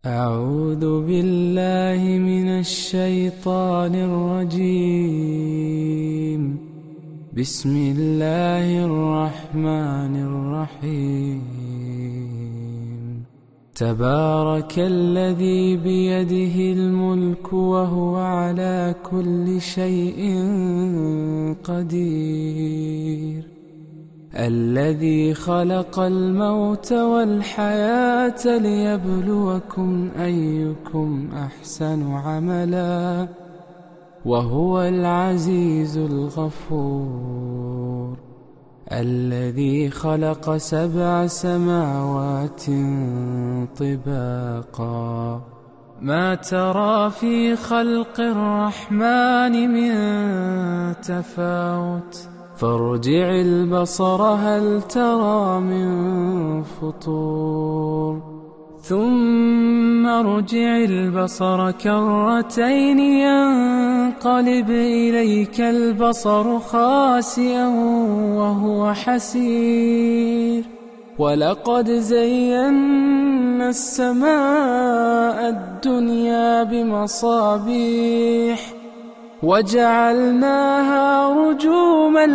أعوذ بالله من الشيطان الرجيم. بسم الله الرحمن الرحيم. تبارك الذي بيده الملك وهو على كل شيء قدير. الذي خلق الموت والحياة ليبلوكم أيكم أحسن عملا وهو العزيز الغفور. الذي خلق 7 سماوات طباقا ما ترى في خلق الرحمن من تفاوت فارجع البصر هل ترى من فطور ثم ارجع البصر كرتين ينقلب إليك البصر خاسئا وهو حسير. ولقد زينا السماء الدنيا بمصابيح وجعلناها رجوما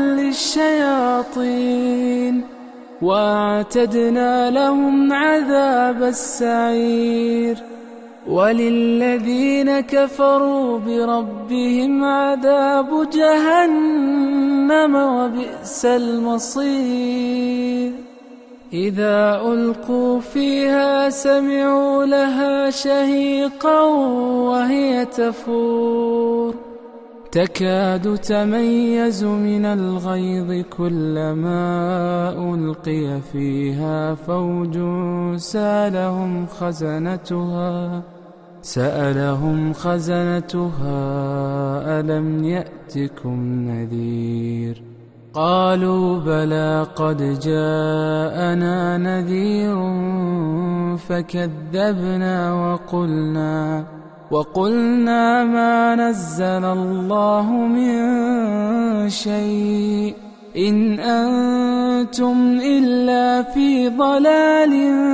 للشياطين واعتدنا لهم عذاب السعير. وللذين كفروا بربهم عذاب جهنم وبئس المصير. إذا ألقوا فيها سمعوا لها شهيقا وهي تفور تكاد تميز من الغيظ كلما ألقي فيها فوج سألهم خزنتها ألم يأتكم نذير قالوا بلى قد جاءنا نذير فكذبنا وقلنا ما نزل الله من شيء إن أنتم إلا في ضلال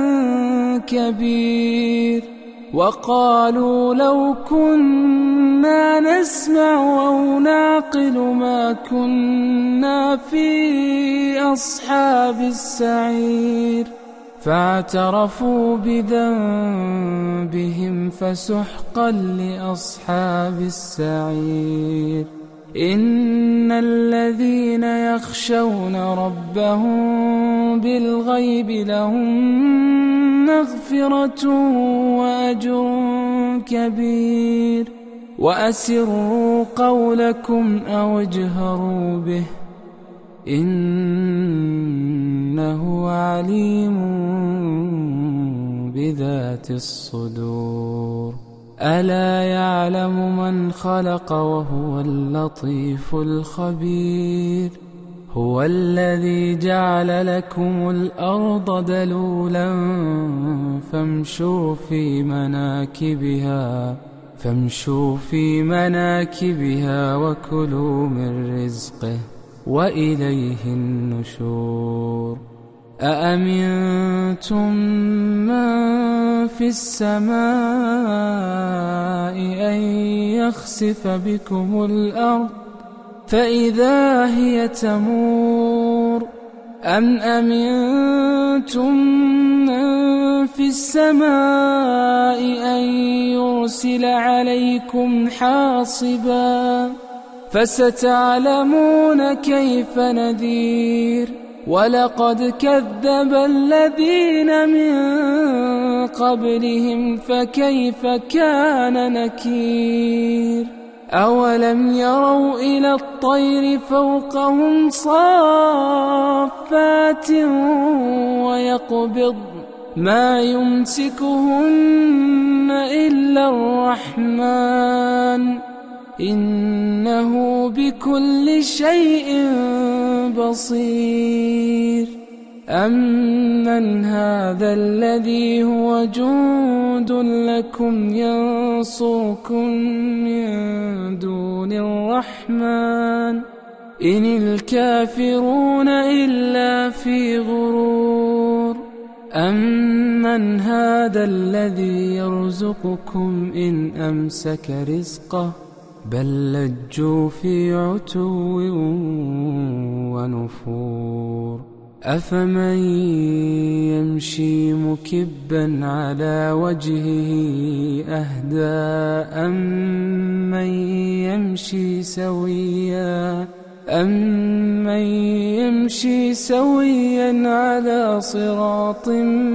كبير. وقالوا لو كنا نسمع أو نعقل ما كنا في أصحاب السعير فاعترفوا بذنبهم فسحقا لأصحاب السعير. إن الذين يخشون ربهم بالغيب لهم مغفرة وأجر كبير. وأسروا قولكم أو اجهروا به إنه عليم بذات الصدور. ألا يعلم من خلق وهو اللطيف الخبير. هو الذي جعل لكم الأرض دلولا فامشوا في مناكبها وكلوا من رزقه وإليه النشور. أأمنتم من في السماء أن يخسف بكم الأرض فإذا هي تمور أم أمنتم من في السماء أن يرسل عليكم حاصبا فستعلمون كيف نذير. ولقد كذب الذين من قبلهم فكيف كان نكير. أولم يروا إلى الطير فوقهم صافات ويقبض ما يمسكهن إلا الرحمن إنه بكل شيء بصير. أمن هذا الذي هو جند لكم ينصركم من دون الرحمن إن الكافرون إلا في غرور. أمن هذا الذي يرزقكم إن أمسك رزقه بل لجوا في عتو ونفور أفمن يمشي مكبا على وجهه أهدى أمن يمشي سويا على صراط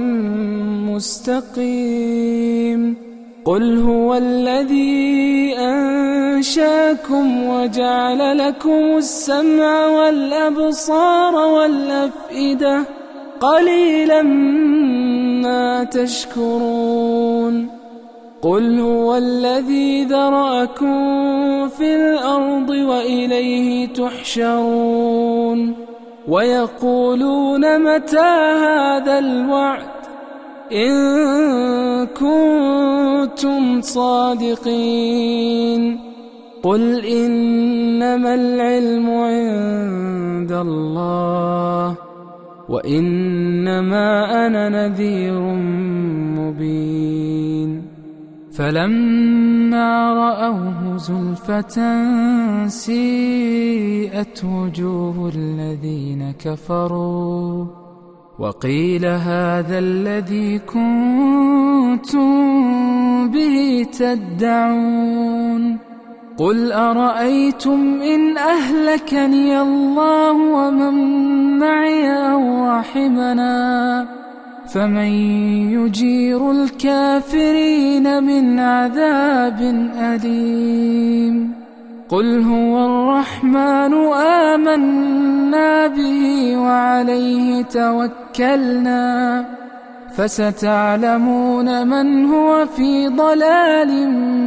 مستقيم قل هو الذي أنشاكم وجعل لكم السمع والأبصار والأفئدة قليلا ما تشكرون قل هو الذي ذرأكم في الأرض وإليه تحشرون ويقولون متى هذا الوعد إن كنتم صادقين قل إنما العلم عند الله وإنما أنا نذير مبين فلما رأوه زلفة سيئت وجوه الذين كفروا وقيل هذا الذي كنتم به تدعون قل أرأيتم إن أهلكني الله ومن معي أو رحمنا فمن يجير الكافرين من عذاب أليم قل هو الرحمن آمنا به وعليه توكلنا فستعلمون من هو في ضلال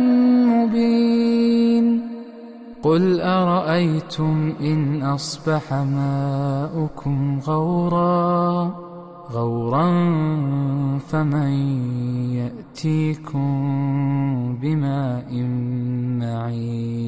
مبين قل أرأيتم إن أصبح ماؤكم غورا فمن يأتيكم بماء معين